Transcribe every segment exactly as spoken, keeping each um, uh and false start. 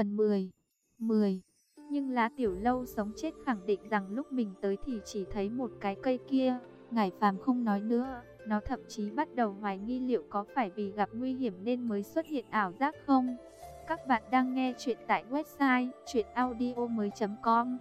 phần mười. mười. Nhưng La Tiểu Lâu sống chết khẳng định rằng lúc mình tới thì chỉ thấy một cái cây kia. Ngải Phàm không nói nữa, nó thậm chí bắt đầu hoài nghi liệu có phải vì gặp nguy hiểm nên mới xuất hiện ảo giác không. Các bạn đang nghe chuyện tại website truyện audio mới chấm com.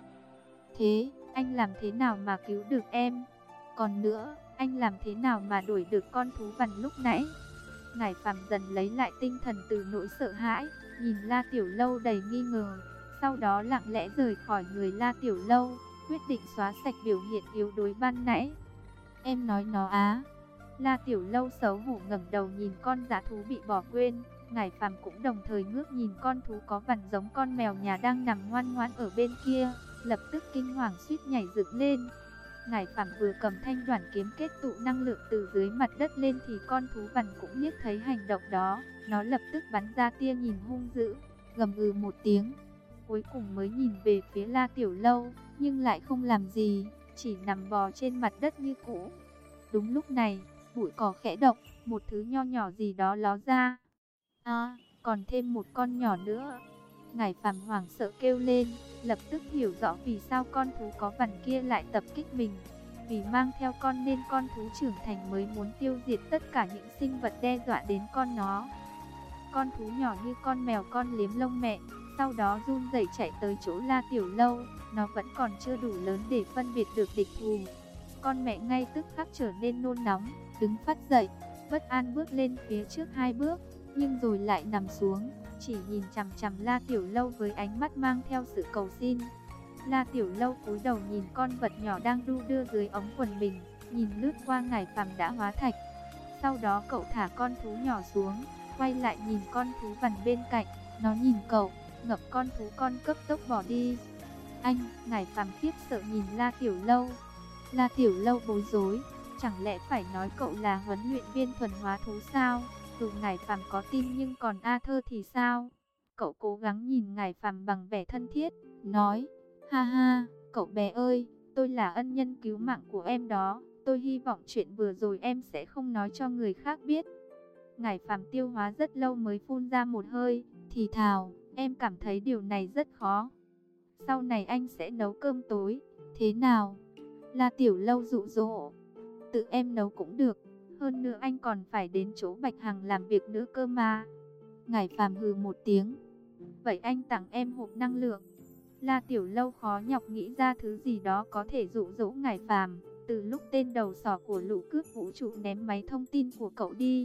Thế, anh làm thế nào mà cứu được em? Còn nữa, anh làm thế nào mà đuổi được con thú vằn lúc nãy? Ngải Phàm dần lấy lại tinh thần từ nỗi sợ hãi, nhìn La Tiểu Lâu đầy nghi ngờ, sau đó lặng lẽ rời khỏi người La Tiểu Lâu, quyết định xóa sạch biểu hiện yếu đuối ban nãy. Em nói nó á? La Tiểu Lâu xấu hổ ngẩng đầu nhìn con dã thú bị bỏ quên. Ngải Phàm cũng đồng thời ngước nhìn con thú có vằn giống con mèo nhà đang nằm ngoan ngoãn ở bên kia, lập tức kinh hoàng suýt nhảy dựng lên. Ngải Phàm vừa cầm thanh đoản kiếm kết tụ năng lượng từ dưới mặt đất lên thì con thú vằn cũng liếc thấy hành động đó, nó lập tức bắn ra tia nhìn hung dữ, gầm gừ một tiếng, cuối cùng mới nhìn về phía La Tiểu Lâu, nhưng lại không làm gì, chỉ nằm bò trên mặt đất như cũ. Đúng lúc này, bụi cỏ khẽ động, một thứ nho nhỏ gì đó ló ra. À, còn thêm một con nhỏ nữa. Ngải Phàm hoảng sợ kêu lên, lập tức hiểu rõ vì sao con thú có vằn kia lại tập kích mình. Vì mang theo con nên con thú trưởng thành mới muốn tiêu diệt tất cả những sinh vật đe dọa đến con nó. Con thú nhỏ như con mèo con liếm lông mẹ, sau đó run rẩy chạy tới chỗ La Tiểu Lâu. Nó vẫn còn chưa đủ lớn để phân biệt được địch thù. Con mẹ ngay tức khắc trở nên nôn nóng, đứng phát dậy, bất an bước lên phía trước hai bước, nhưng rồi lại nằm xuống, chỉ nhìn chằm chằm La Tiểu Lâu với ánh mắt mang theo sự cầu xin. La Tiểu Lâu cúi đầu nhìn con vật nhỏ đang đu đưa dưới ống quần mình, nhìn lướt qua Ngải Phàm đã hóa thạch. Sau đó cậu thả con thú nhỏ xuống, quay lại nhìn con thú vằn bên cạnh, nó nhìn cậu, ngập con thú con cấp tốc bỏ đi. Anh, Ngải Phàm khiếp sợ nhìn La Tiểu Lâu. La Tiểu Lâu bối rối, chẳng lẽ phải nói cậu là huấn luyện viên thuần hóa thú sao? Dù Ngải Phàm có tin nhưng còn A Thơ thì sao? Cậu cố gắng nhìn Ngải Phàm bằng vẻ thân thiết, nói, ha ha, cậu bé ơi, tôi là ân nhân cứu mạng của em đó, tôi hy vọng chuyện vừa rồi em sẽ không nói cho người khác biết. Ngải Phàm tiêu hóa rất lâu mới phun ra một hơi, thì thào, em cảm thấy điều này rất khó. Sau này anh sẽ nấu cơm tối, thế nào? La Tiểu Lâu dụ dỗ, tự em nấu cũng được, hơn nữa anh còn phải đến chỗ Bạch Hằng làm việc nữa cơ mà. Ngải Phàm hừ một tiếng, vậy anh tặng em hộp năng lượng. La Tiểu Lâu khó nhọc nghĩ ra thứ gì đó có thể dụ dỗ Ngải Phàm. Từ lúc tên đầu sỏ của lũ cướp vũ trụ ném máy thông tin của cậu đi,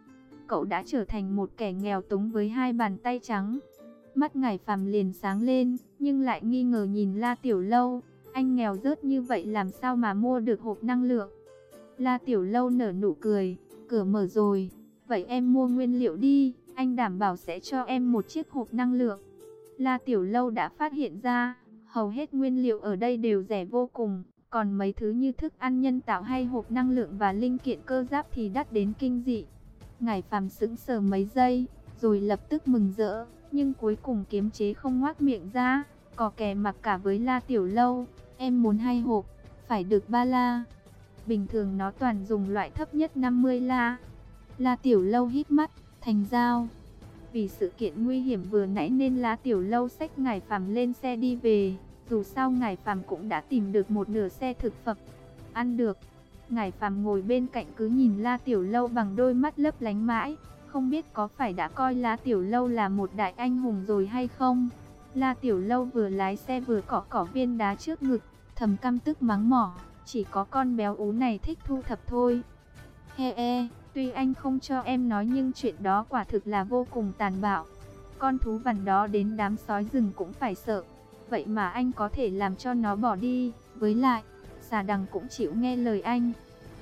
cậu đã trở thành một kẻ nghèo túng với hai bàn tay trắng. Mắt Ngải Phàm liền sáng lên, nhưng lại nghi ngờ nhìn La Tiểu Lâu. Anh nghèo rớt như vậy làm sao mà mua được hộp năng lượng? La Tiểu Lâu nở nụ cười, cửa mở rồi, vậy em mua nguyên liệu đi, anh đảm bảo sẽ cho em một chiếc hộp năng lượng. La Tiểu Lâu đã phát hiện ra, hầu hết nguyên liệu ở đây đều rẻ vô cùng, còn mấy thứ như thức ăn nhân tạo hay hộp năng lượng và linh kiện cơ giáp thì đắt đến kinh dị. Ngải Phàm sững sờ mấy giây, rồi lập tức mừng rỡ, nhưng cuối cùng kiềm chế không ngoác miệng ra, cò kè mặc cả với La Tiểu Lâu, em muốn hai hộp, phải được ba la. Bình thường nó toàn dùng loại thấp nhất năm mươi la. La Tiểu Lâu hít mắt, thành giao. Vì sự kiện nguy hiểm vừa nãy nên La Tiểu Lâu xách Ngải Phàm lên xe đi về. Dù sao Ngải Phàm cũng đã tìm được một nửa xe thực phẩm. Ăn được. Ngải Phàm ngồi bên cạnh cứ nhìn La Tiểu Lâu bằng đôi mắt lấp lánh mãi. Không biết có phải đã coi La Tiểu Lâu là một đại anh hùng rồi hay không. La Tiểu Lâu vừa lái xe vừa cọ cọ viên đá trước ngực, thầm căm tức mắng mỏ. Chỉ có con béo ú này thích thu thập thôi. He e, tuy anh không cho em nói nhưng chuyện đó quả thực là vô cùng tàn bạo. Con thú vằn đó đến đám sói rừng cũng phải sợ. Vậy mà anh có thể làm cho nó bỏ đi. Với lại, xà đằng cũng chịu nghe lời anh.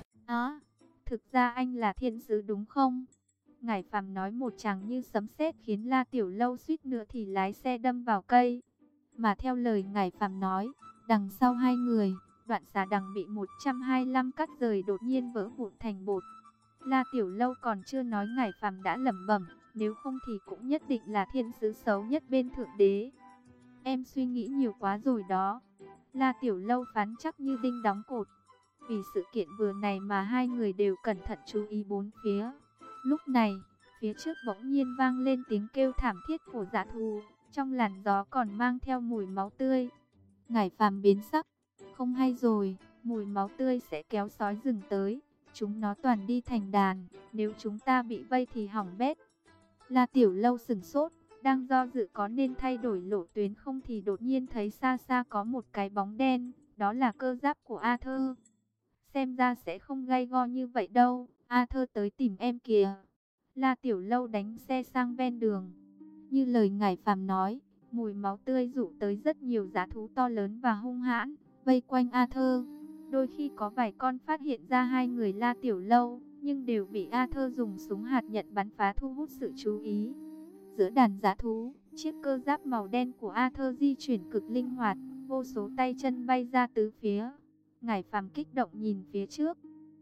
À, thực ra anh là thiên sứ đúng không? Ngải Phàm nói một tràng như sấm sét khiến La Tiểu Lâu suýt nữa thì lái xe đâm vào cây. Mà theo lời Ngải Phàm nói, đằng sau hai người, đoạn xà đằng bị một trăm hai mươi lăm cắt rời đột nhiên vỡ vụn thành bột. La Tiểu Lâu còn chưa nói Ngải Phàm đã lẩm bẩm, nếu không thì cũng nhất định là thiên sứ xấu nhất bên thượng đế. Em suy nghĩ nhiều quá rồi đó. La Tiểu Lâu phán chắc như đinh đóng cột. Vì sự kiện vừa này mà hai người đều cẩn thận chú ý bốn phía. Lúc này, phía trước bỗng nhiên vang lên tiếng kêu thảm thiết của dã thú. trong làn gió còn mang theo mùi máu tươi. Ngải Phàm biến sắc, không hay rồi, mùi máu tươi sẽ kéo sói rừng tới, chúng nó toàn đi thành đàn, nếu chúng ta bị vây thì hỏng bét. La Tiểu Lâu sửng sốt, đang do dự có nên thay đổi lộ tuyến không thì đột nhiên thấy xa xa có một cái bóng đen, đó là cơ giáp của Arthur. Xem ra sẽ không gay go như vậy đâu, Arthur tới tìm em kìa. La Tiểu Lâu đánh xe sang ven đường. Như lời Ngải Phàm nói, mùi máu tươi dụ tới rất nhiều dã thú to lớn và hung hãn, vây quanh Arthur. Đôi khi có vài con phát hiện ra hai người La Tiểu Lâu, nhưng đều bị Arthur dùng súng hạt nhận bắn phá thu hút sự chú ý. Giữa đàn dã thú, chiếc cơ giáp màu đen của Arthur di chuyển cực linh hoạt, vô số tay chân bay ra tứ phía. Ngải Phàm kích động nhìn phía trước.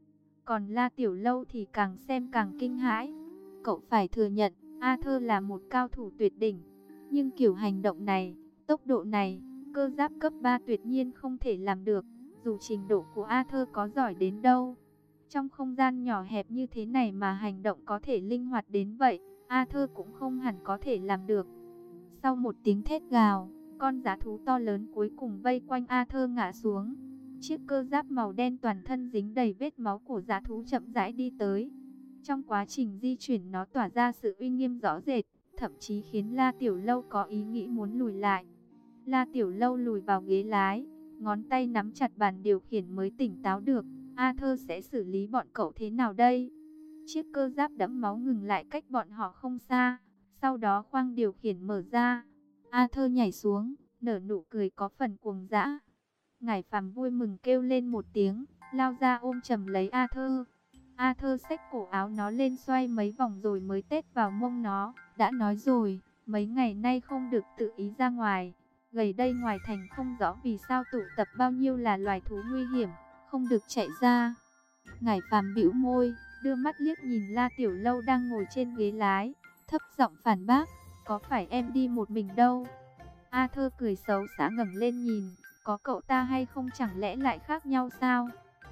Còn La Tiểu Lâu thì càng xem càng kinh hãi. Cậu phải thừa nhận, Arthur là một cao thủ tuyệt đỉnh. Nhưng kiểu hành động này, tốc độ này, cơ giáp cấp ba tuyệt nhiên không thể làm được. Dù trình độ của Arthur có giỏi đến đâu, trong không gian nhỏ hẹp như thế này mà hành động có thể linh hoạt đến vậy, Arthur cũng không hẳn có thể làm được. Sau một tiếng thét gào, con dã thú to lớn cuối cùng vây quanh Arthur ngã xuống. Chiếc cơ giáp màu đen toàn thân dính đầy vết máu của dã thú chậm rãi đi tới. Trong quá trình di chuyển nó tỏa ra sự uy nghiêm rõ rệt, thậm chí khiến La Tiểu Lâu có ý nghĩ muốn lùi lại. La Tiểu Lâu lùi vào ghế lái, ngón tay nắm chặt bàn điều khiển mới tỉnh táo được. Arthur sẽ xử lý bọn cậu thế nào đây? Chiếc cơ giáp đẫm máu ngừng lại cách bọn họ không xa. Sau đó khoang điều khiển mở ra. Arthur nhảy xuống, nở nụ cười có phần cuồng dã. Ngải Phàm vui mừng kêu lên một tiếng, lao ra ôm chầm lấy Arthur. Arthur xách cổ áo nó lên xoay mấy vòng rồi mới tết vào mông nó. Đã nói rồi, mấy ngày nay không được tự ý ra ngoài. Gầy đây ngoài thành không rõ vì sao tụ tập bao nhiêu là loài thú nguy hiểm, không được chạy ra. Ngải Phàm bĩu môi, đưa mắt liếc nhìn La Tiểu Lâu đang ngồi trên ghế lái, thấp giọng phản bác, có phải em đi một mình đâu. Arthur cười xấu xa ngẩng lên nhìn, có cậu ta hay không chẳng lẽ lại khác nhau sao?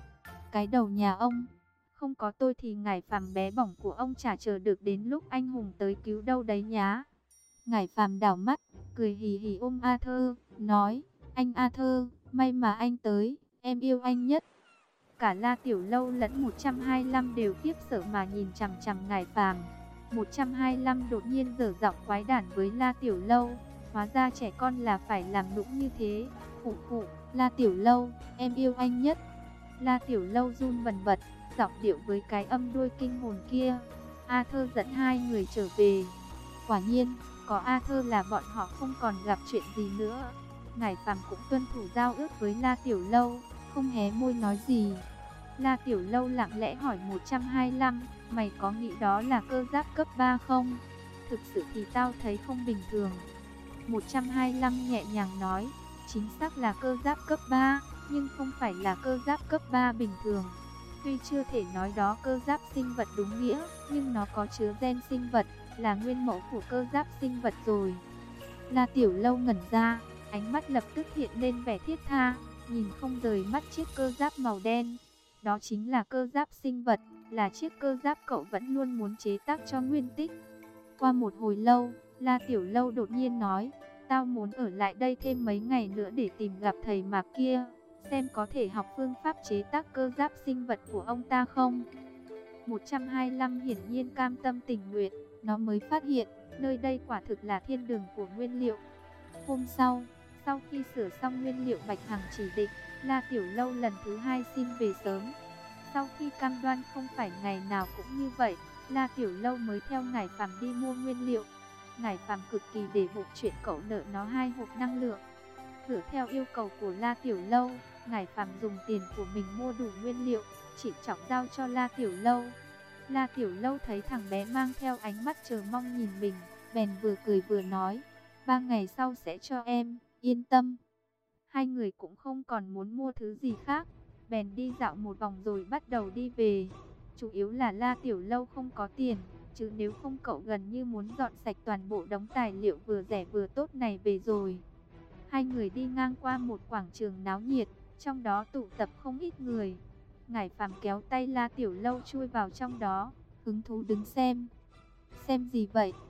Cái đầu nhà ông, không có tôi thì Ngải Phàm bé bỏng của ông chả chờ được đến lúc anh hùng tới cứu đâu đấy nhá. Ngải Phàm đảo mắt, cười hì hì ôm Arthur, nói, anh Arthur, may mà anh tới, em yêu anh nhất. Cả La Tiểu Lâu lẫn một trăm hai mươi lăm đều khiếp sợ mà nhìn chằm chằm Ngải Phàm. một trăm hai mươi lăm đột nhiên dở giọng quái đản với La Tiểu Lâu, hóa ra trẻ con là phải làm nũng như thế. Phụ phụ, La Tiểu Lâu, em yêu anh nhất. La Tiểu Lâu run bần bật, giọng điệu với cái âm đuôi kinh hồn kia. Arthur dẫn hai người trở về. Quả nhiên, có Arthur là bọn họ không còn gặp chuyện gì nữa. Ngải Phàm cũng tuân thủ giao ước với La Tiểu Lâu, không hé môi nói gì. La Tiểu Lâu lặng lẽ hỏi một trăm hai mươi lăm, mày có nghĩ đó là cơ giáp cấp ba không? Thực sự thì tao thấy không bình thường. một trăm hai mươi lăm nhẹ nhàng nói, chính xác là cơ giáp cấp ba, nhưng không phải là cơ giáp cấp ba bình thường. Tuy chưa thể nói đó cơ giáp sinh vật đúng nghĩa, nhưng nó có chứa gen sinh vật, là nguyên mẫu của cơ giáp sinh vật rồi. La Tiểu Lâu ngẩn ra, ánh mắt lập tức hiện lên vẻ thiết tha, nhìn không rời mắt chiếc cơ giáp màu đen. Đó chính là cơ giáp sinh vật, là chiếc cơ giáp cậu vẫn luôn muốn chế tác cho Nguyên Tích. Qua một hồi lâu, La Tiểu Lâu đột nhiên nói, tao muốn ở lại đây thêm mấy ngày nữa để tìm gặp thầy Mạc kia, xem có thể học phương pháp chế tác cơ giáp sinh vật của ông ta không. một trăm hai mươi lăm hiển nhiên cam tâm tình nguyện, nó mới phát hiện, nơi đây quả thực là thiên đường của nguyên liệu. Hôm sau, sau khi sửa xong nguyên liệu Bạch Hằng chỉ định, La Tiểu Lâu lần thứ hai xin về sớm. Sau khi cam đoan không phải ngày nào cũng như vậy, La Tiểu Lâu mới theo Ngải Phàm đi mua nguyên liệu. Ngải Phàm cực kỳ để bụng chuyện cậu nợ nó hai hộp năng lượng. Dựa theo yêu cầu của La Tiểu Lâu, Ngải Phàm dùng tiền của mình mua đủ nguyên liệu, chỉ trọng giao cho La Tiểu Lâu. La Tiểu Lâu thấy thằng bé mang theo ánh mắt chờ mong nhìn mình, bèn vừa cười vừa nói, ba ngày sau sẽ cho em, yên tâm. Hai người cũng không còn muốn mua thứ gì khác, bèn đi dạo một vòng rồi bắt đầu đi về. Chủ yếu là La Tiểu Lâu không có tiền, chứ nếu không cậu gần như muốn dọn sạch toàn bộ đống tài liệu vừa rẻ vừa tốt này về rồi. Hai người đi ngang qua một quảng trường náo nhiệt, trong đó tụ tập không ít người. Ngải Phàm kéo tay La Tiểu Lâu chui vào trong đó, hứng thú đứng xem. Xem gì vậy?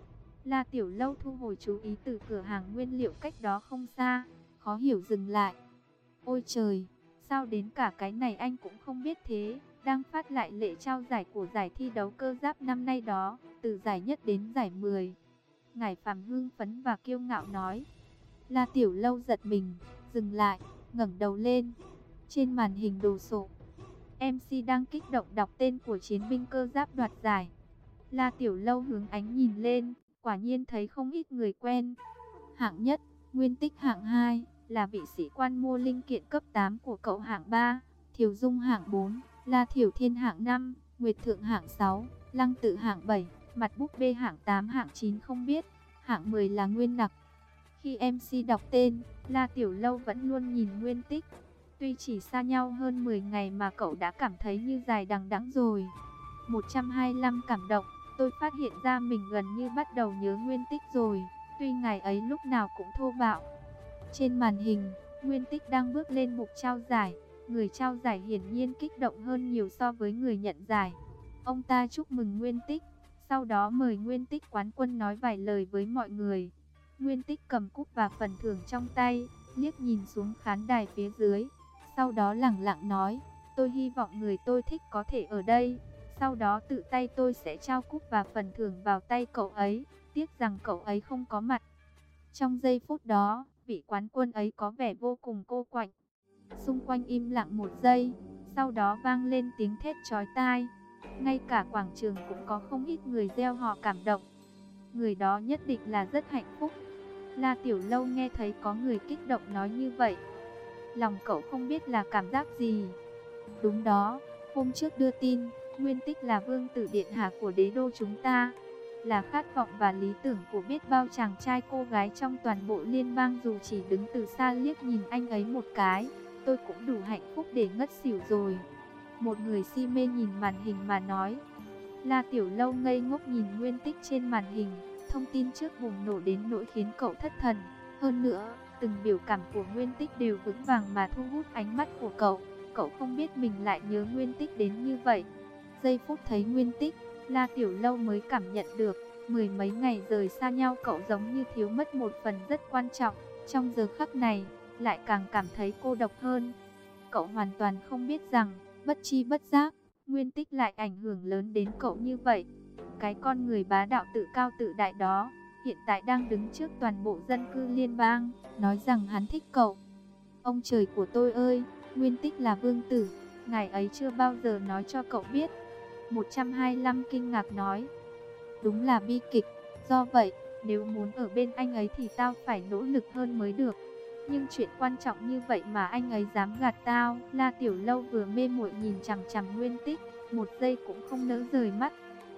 La Tiểu Lâu thu hồi chú ý từ cửa hàng nguyên liệu cách đó không xa, khó hiểu dừng lại. Ôi trời, sao đến cả cái này anh cũng không biết thế? Đang phát lại lễ trao giải của giải thi đấu cơ giáp năm nay đó, từ giải nhất đến giải mười. Ngải Phàm hưng phấn và kiêu ngạo nói. La Tiểu Lâu giật mình, dừng lại, ngẩng đầu lên. Trên màn hình đồ sộ, em xê đang kích động đọc tên của chiến binh cơ giáp đoạt giải. La Tiểu Lâu hướng ánh nhìn lên, quả nhiên thấy không ít người quen. Hạng nhất, Nguyên Tích hạng hai, là vị sĩ quan mua linh kiện cấp tám của cậu hạng ba, Thiều Dung hạng bốn, La Thiểu Thiên hạng năm, Nguyệt Thượng hạng sáu, Lăng Tự hạng bảy, Mặt Búp Bê hạng tám, hạng chín không biết, hạng mười là Nguyên Nặc. Khi em xê đọc tên, La Tiểu Lâu vẫn luôn nhìn Nguyên Tích. Tuy chỉ xa nhau hơn mười ngày mà cậu đã cảm thấy như dài đằng đẵng rồi. một trăm hai mươi lăm cảm động, tôi phát hiện ra mình gần như bắt đầu nhớ Nguyên Tích rồi. Tuy ngày ấy lúc nào cũng thô bạo. Trên màn hình, Nguyên Tích đang bước lên bục trao giải. Người trao giải hiển nhiên kích động hơn nhiều so với người nhận giải. Ông ta chúc mừng Nguyên Tích, sau đó mời Nguyên Tích quán quân nói vài lời với mọi người. Nguyên Tích cầm cúp và phần thưởng trong tay, liếc nhìn xuống khán đài phía dưới. Sau đó lẳng lặng nói, tôi hy vọng người tôi thích có thể ở đây. Sau đó tự tay tôi sẽ trao cúp và phần thưởng vào tay cậu ấy. Tiếc rằng cậu ấy không có mặt. Trong giây phút đó, vị quán quân ấy có vẻ vô cùng cô quạnh. Xung quanh im lặng một giây, sau đó vang lên tiếng thét chói tai. Ngay cả quảng trường cũng có không ít người reo hò cảm động. Người đó nhất định là rất hạnh phúc. La Tiểu Lâu nghe thấy có người kích động nói như vậy. Lòng cậu không biết là cảm giác gì. Đúng đó, hôm trước đưa tin, Nguyên Tích là vương tử điện hạ của đế đô chúng ta. Là khát vọng và lý tưởng của biết bao chàng trai cô gái trong toàn bộ liên bang. Dù chỉ đứng từ xa liếc nhìn anh ấy một cái, tôi cũng đủ hạnh phúc để ngất xỉu rồi. Một người si mê nhìn màn hình mà nói. La Tiểu Lâu ngây ngốc nhìn Nguyên Tích trên màn hình. Thông tin trước bùng nổ đến nỗi khiến cậu thất thần. Hơn nữa, từng biểu cảm của Nguyên Tích đều vững vàng mà thu hút ánh mắt của cậu. Cậu không biết mình lại nhớ Nguyên Tích đến như vậy. Giây phút thấy Nguyên Tích, La Tiểu Lâu mới cảm nhận được, mười mấy ngày rời xa nhau cậu giống như thiếu mất một phần rất quan trọng. Trong giờ khắc này, lại càng cảm thấy cô độc hơn. Cậu hoàn toàn không biết rằng, bất chi bất giác, Nguyên Tích lại ảnh hưởng lớn đến cậu như vậy. Cái con người bá đạo tự cao tự đại đó, hiện tại đang đứng trước toàn bộ dân cư liên bang, nói rằng hắn thích cậu. Ông trời của tôi ơi, Nguyên Tích là vương tử, ngài ấy chưa bao giờ nói cho cậu biết. một trăm hai mươi lăm kinh ngạc nói. Đúng là bi kịch, do vậy, nếu muốn ở bên anh ấy thì tao phải nỗ lực hơn mới được. Nhưng chuyện quan trọng như vậy mà anh ấy dám gạt tao. La Tiểu Lâu vừa mê muội nhìn chằm chằm Nguyên Tích, một giây cũng không nỡ rời mắt.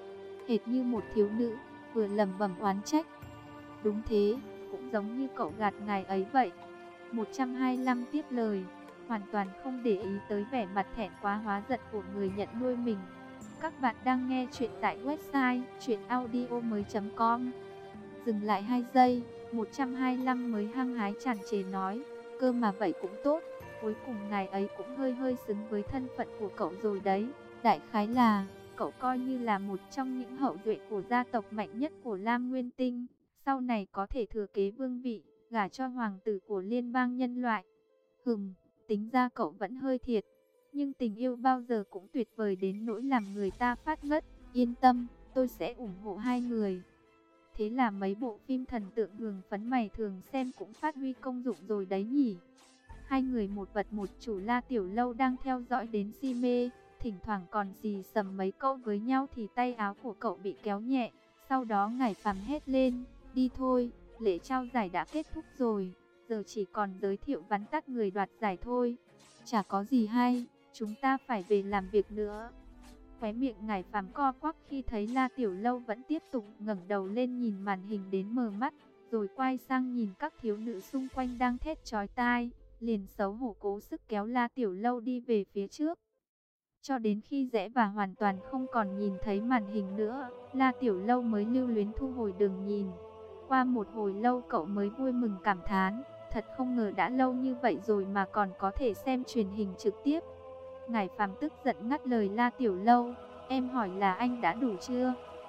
Hệt như một thiếu nữ, vừa lẩm bẩm oán trách. Đúng thế, cũng giống như cậu gạt ngài ấy vậy. một trăm hai mươi lăm tiếp lời, hoàn toàn không để ý tới vẻ mặt thẹn quá hóa giận của người nhận nuôi mình. Các bạn đang nghe chuyện tại website truyện audio mới chấm com. Dừng lại hai giây, một trăm hai mươi lăm mới hăng hái tràn trề nói, cơ mà vậy cũng tốt, cuối cùng ngài ấy cũng hơi hơi xứng với thân phận của cậu rồi đấy. Đại khái là, cậu coi như là một trong những hậu duệ của gia tộc mạnh nhất của Lam Nguyên Tinh, sau này có thể thừa kế vương vị, gả cho hoàng tử của liên bang nhân loại. Hừm, tính ra cậu vẫn hơi thiệt. Nhưng tình yêu bao giờ cũng tuyệt vời đến nỗi làm người ta phát ngất. Yên tâm, tôi sẽ ủng hộ hai người. Thế là mấy bộ phim thần tượng hưởng phấn mày thường xem cũng phát huy công dụng rồi đấy nhỉ. Hai người một vật một chủ. La Tiểu Lâu đang theo dõi đến si mê, thỉnh thoảng còn xì xầm mấy câu với nhau thì tay áo của cậu bị kéo nhẹ. Sau đó Ngải Phàm hét lên, đi thôi, lễ trao giải đã kết thúc rồi, giờ chỉ còn giới thiệu vắn tắt người đoạt giải thôi. Chả có gì hay, chúng ta phải về làm việc nữa. Khóe miệng Ngải Phàm co quắp khi thấy La Tiểu Lâu vẫn tiếp tục ngẩng đầu lên nhìn màn hình đến mờ mắt, rồi quay sang nhìn các thiếu nữ xung quanh đang thét chói tai, liền xấu hổ cố sức kéo La Tiểu Lâu đi về phía trước. Cho đến khi rẽ và hoàn toàn không còn nhìn thấy màn hình nữa, La Tiểu Lâu mới lưu luyến thu hồi đường nhìn. Qua một hồi lâu cậu mới vui mừng cảm thán, thật không ngờ đã lâu như vậy rồi mà còn có thể xem truyền hình trực tiếp. Ngải Phàm tức giận ngắt lời La Tiểu Lâu, em hỏi là anh đã đủ chưa?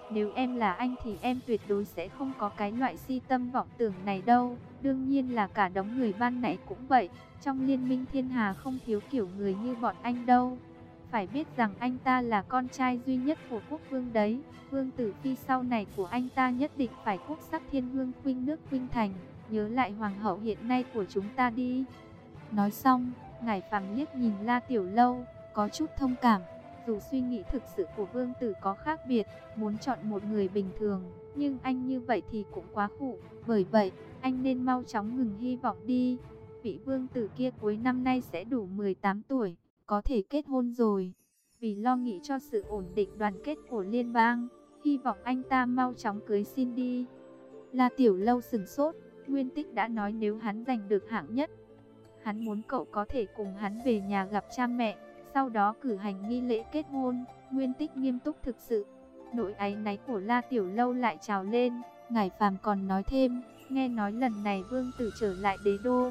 Nếu em là anh thì em tuyệt đối sẽ không có cái loại si tâm vọng tưởng này đâu. Đương nhiên là cả đống người ban nãy cũng vậy. Trong liên minh thiên hà không thiếu kiểu người như bọn anh đâu. Phải biết rằng anh ta là con trai duy nhất của quốc vương đấy. Vương tử phi sau này của anh ta nhất định phải quốc sắc thiên hương khuynh nước khuynh thành. Nhớ lại hoàng hậu hiện nay của chúng ta đi. Nói xong, Ngải Phàm liếc nhìn La Tiểu Lâu, có chút thông cảm. Dù suy nghĩ thực sự của vương tử có khác biệt, muốn chọn một người bình thường, nhưng anh như vậy thì cũng quá khụ. Bởi vậy, anh nên mau chóng ngừng hy vọng đi. Vị vương tử kia cuối năm nay sẽ đủ mười tám tuổi, có thể kết hôn rồi. Vì lo nghĩ cho sự ổn định đoàn kết của liên bang, hy vọng anh ta mau chóng cưới xin đi. La Tiểu Lâu sừng sốt, Nguyên Tích đã nói nếu hắn giành được hạng nhất, hắn muốn cậu có thể cùng hắn về nhà gặp cha mẹ, sau đó cử hành nghi lễ kết hôn. Nguyên Tích nghiêm túc thực sự. Nỗi áy náy của La Tiểu Lâu lại trào lên. Ngải Phàm còn nói thêm, nghe nói lần này vương tử trở lại đế đô,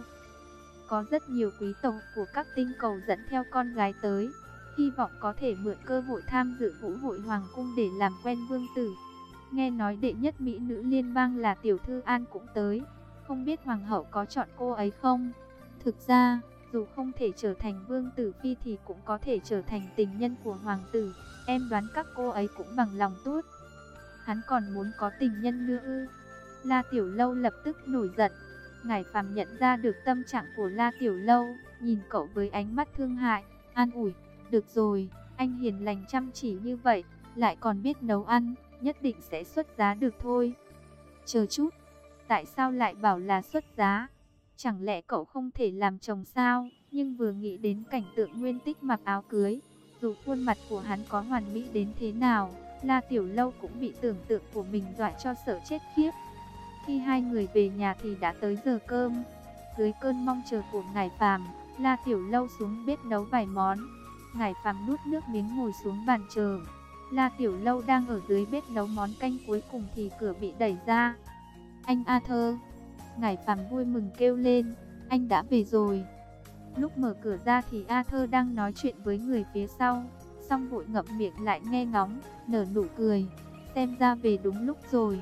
có rất nhiều quý tộc của các tinh cầu dẫn theo con gái tới, hy vọng có thể mượn cơ hội tham dự vũ hội hoàng cung để làm quen vương tử. Nghe nói đệ nhất mỹ nữ liên bang là tiểu thư An cũng tới, không biết hoàng hậu có chọn cô ấy không? Thực ra, dù không thể trở thành vương tử phi thì cũng có thể trở thành tình nhân của hoàng tử. Em đoán các cô ấy cũng bằng lòng tốt. Hắn còn muốn có tình nhân nữa ư? La Tiểu Lâu lập tức nổi giận. Ngải Phàm nhận ra được tâm trạng của La Tiểu Lâu, nhìn cậu với ánh mắt thương hại, an ủi, được rồi, anh hiền lành chăm chỉ như vậy, lại còn biết nấu ăn, nhất định sẽ xuất giá được thôi. Chờ chút, tại sao lại bảo là xuất giá? Chẳng lẽ cậu không thể làm chồng sao? Nhưng vừa nghĩ đến cảnh tượng Nguyên Tích mặc áo cưới, dù khuôn mặt của hắn có hoàn mỹ đến thế nào, La Tiểu Lâu cũng bị tưởng tượng của mình dọa cho sợ chết khiếp. Khi hai người về nhà thì đã tới giờ cơm. Dưới cơn mong chờ của Ngải Phàm, La Tiểu Lâu xuống bếp nấu vài món. Ngải Phàm nuốt nước miếng ngồi xuống bàn chờ. La Tiểu Lâu đang ở dưới bếp nấu món canh cuối cùng thì cửa bị đẩy ra. Anh Arthur! Ngải Phàm vui mừng kêu lên, anh đã về rồi. Lúc mở cửa ra thì Arthur đang nói chuyện với người phía sau, xong vội ngậm miệng lại nghe ngóng, nở nụ cười, xem ra về đúng lúc rồi.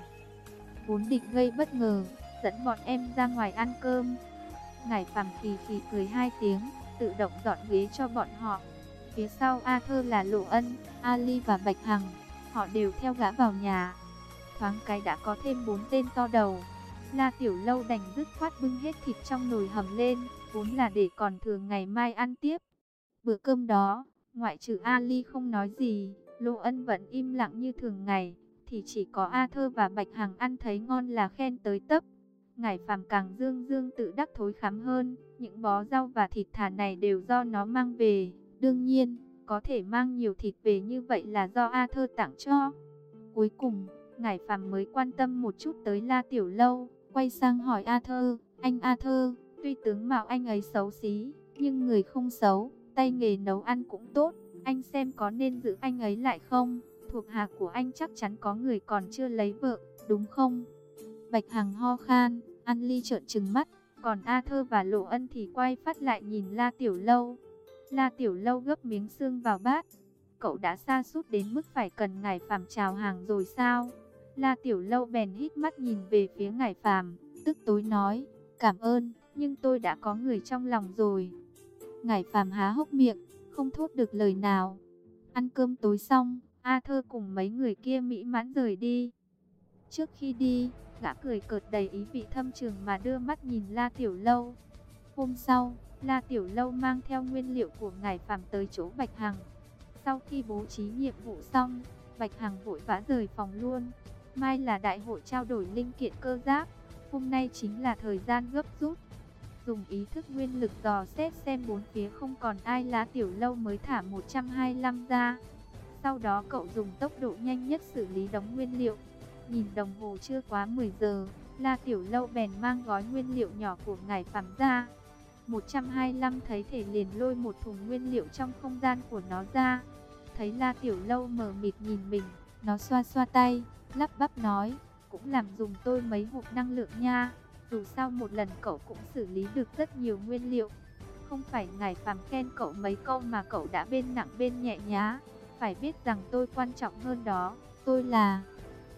Vốn định gây bất ngờ, dẫn bọn em ra ngoài ăn cơm. Ngải Phàm kỳ kỳ cười hai tiếng, tự động dọn ghế cho bọn họ. Phía sau Arthur là Lộ Ân, Ali và Bạch Hằng, họ đều theo gã vào nhà. Thoáng cái đã có thêm bốn tên to đầu. La Tiểu Lâu đành dứt khoát bưng hết thịt trong nồi hầm lên, vốn là để còn thừa ngày mai ăn tiếp. Bữa cơm đó, ngoại trừ Ali không nói gì, Lộ Ân vẫn im lặng như thường ngày, thì chỉ có Arthur và Bạch Hằng ăn thấy ngon là khen tới tấp. Ngải Phàm càng dương dương tự đắc thối khắm hơn, những bó rau và thịt thà này đều do nó mang về. Đương nhiên, có thể mang nhiều thịt về như vậy là do Arthur tặng cho. Cuối cùng, Ngải Phàm mới quan tâm một chút tới La Tiểu Lâu, quay sang hỏi Arthur, anh Arthur, tuy tướng mạo anh ấy xấu xí, nhưng người không xấu, tay nghề nấu ăn cũng tốt, anh xem có nên giữ anh ấy lại không? Thuộc hạ của anh chắc chắn có người còn chưa lấy vợ, đúng không? Bạch Hằng ho khan, An Ly trợn trừng mắt, còn Arthur và Lộ Ân thì quay phát lại nhìn La Tiểu Lâu. La Tiểu Lâu gấp miếng xương vào bát. Cậu đã sa sút đến mức phải cần Ngải Phàm chào hàng rồi sao? La Tiểu Lâu bèn hít mắt nhìn về phía Ngải Phàm, tức tối nói, cảm ơn, nhưng tôi đã có người trong lòng rồi. Ngải Phàm há hốc miệng, không thốt được lời nào. Ăn cơm tối xong, Arthur cùng mấy người kia mỹ mãn rời đi. Trước khi đi, gã cười cợt đầy ý vị thâm trường mà đưa mắt nhìn La Tiểu Lâu. Hôm sau, La Tiểu Lâu mang theo nguyên liệu của Ngải Phàm tới chỗ Bạch Hằng. Sau khi bố trí nhiệm vụ xong, Bạch Hằng vội vã rời phòng luôn. Mai là đại hội trao đổi linh kiện cơ giáp, hôm nay chính là thời gian gấp rút. Dùng ý thức nguyên lực dò xét xem bốn phía không còn ai, La Tiểu Lâu mới thả một trăm hai mươi lăm ra. Sau đó cậu dùng tốc độ nhanh nhất xử lý đống nguyên liệu. Nhìn đồng hồ chưa quá mười giờ, La Tiểu Lâu bèn mang gói nguyên liệu nhỏ của Ngải Phàm ra. một trăm hai mươi lăm thấy thể liền lôi một thùng nguyên liệu trong không gian của nó ra. Thấy La Tiểu Lâu mờ mịt nhìn mình, nó xoa xoa tay, lắp bắp nói, cũng làm dùng tôi mấy hộp năng lượng nha. Dù sao một lần cậu cũng xử lý được rất nhiều nguyên liệu. Không phải Ngải Phàm khen cậu mấy câu mà cậu đã bên nặng bên nhẹ nhá. Phải biết rằng tôi quan trọng hơn đó. Tôi là...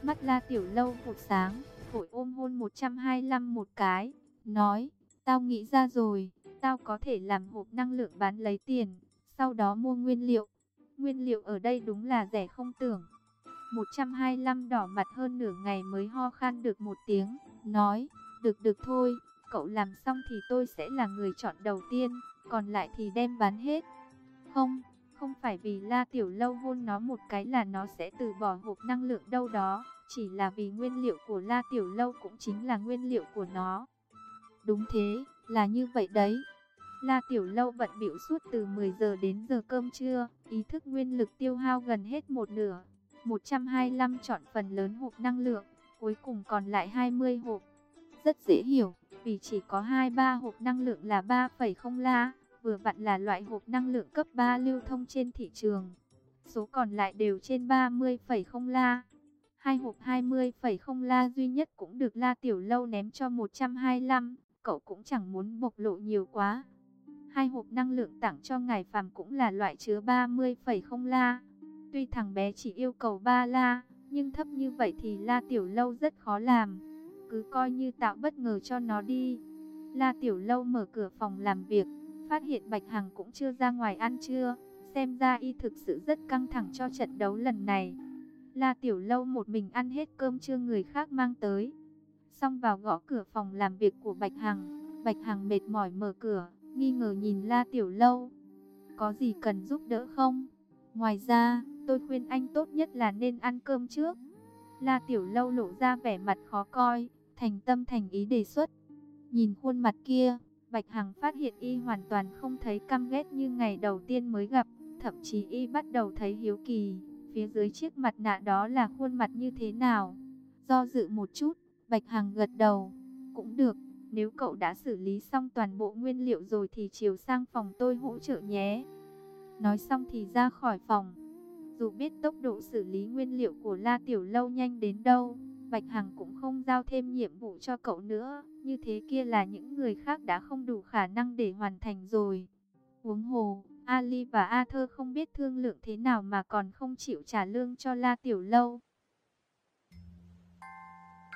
Mắt La Tiểu Lâu vụt sáng, vội ôm hôn một trăm hai mươi lăm một cái, nói, tao nghĩ ra rồi, tao có thể làm hộp năng lượng bán lấy tiền, sau đó mua nguyên liệu. Nguyên liệu ở đây đúng là rẻ không tưởng. một trăm hai mươi lăm đỏ mặt hơn nửa ngày mới ho khan được một tiếng, nói, được được thôi, cậu làm xong thì tôi sẽ là người chọn đầu tiên, còn lại thì đem bán hết. Không, không phải vì La Tiểu Lâu hôn nó một cái là nó sẽ từ bỏ hộp năng lượng đâu đó, chỉ là vì nguyên liệu của La Tiểu Lâu cũng chính là nguyên liệu của nó. Đúng thế, là như vậy đấy. La Tiểu Lâu bận bịu suốt từ mười giờ đến giờ cơm trưa, ý thức nguyên lực tiêu hao gần hết một nửa. một trăm hai mươi lăm chọn phần lớn hộp năng lượng, cuối cùng còn lại hai mươi hộp. Rất dễ hiểu, vì chỉ có hai ba hộp năng lượng là ba phẩy không la, vừa vặn là loại hộp năng lượng cấp ba lưu thông trên thị trường. Số còn lại đều trên ba mươi phẩy không la. Hai hộp hai mươi phẩy không la duy nhất cũng được La Tiểu Lâu ném cho một trăm hai mươi lăm, cậu cũng chẳng muốn bộc lộ nhiều quá. Hai hộp năng lượng tặng cho ngài Phàm cũng là loại chứa ba mươi phẩy không la. Tuy thằng bé chỉ yêu cầu ba la, nhưng thấp như vậy thì La Tiểu Lâu rất khó làm. Cứ coi như tạo bất ngờ cho nó đi. La Tiểu Lâu mở cửa phòng làm việc, phát hiện Bạch Hằng cũng chưa ra ngoài ăn trưa. Xem ra y thực sự rất căng thẳng cho trận đấu lần này. La Tiểu Lâu một mình ăn hết cơm trưa người khác mang tới. Xong vào gõ cửa phòng làm việc của Bạch Hằng. Bạch Hằng mệt mỏi mở cửa, nghi ngờ nhìn La Tiểu Lâu. Có gì cần giúp đỡ không? Ngoài ra, tôi khuyên anh tốt nhất là nên ăn cơm trước. La Tiểu Lâu lộ ra vẻ mặt khó coi, thành tâm thành ý đề xuất. Nhìn khuôn mặt kia, Bạch Hằng phát hiện y hoàn toàn không thấy căm ghét như ngày đầu tiên mới gặp. Thậm chí y bắt đầu thấy hiếu kỳ, phía dưới chiếc mặt nạ đó là khuôn mặt như thế nào. Do dự một chút, Bạch Hằng gật đầu. Cũng được, nếu cậu đã xử lý xong toàn bộ nguyên liệu rồi thì chiều sang phòng tôi hỗ trợ nhé. Nói xong thì ra khỏi phòng. Dù biết tốc độ xử lý nguyên liệu của La Tiểu Lâu nhanh đến đâu, Bạch Hằng cũng không giao thêm nhiệm vụ cho cậu nữa. Như thế kia là những người khác đã không đủ khả năng để hoàn thành rồi. Huống hồ, Ali và Arthur không biết thương lượng thế nào mà còn không chịu trả lương cho La Tiểu Lâu.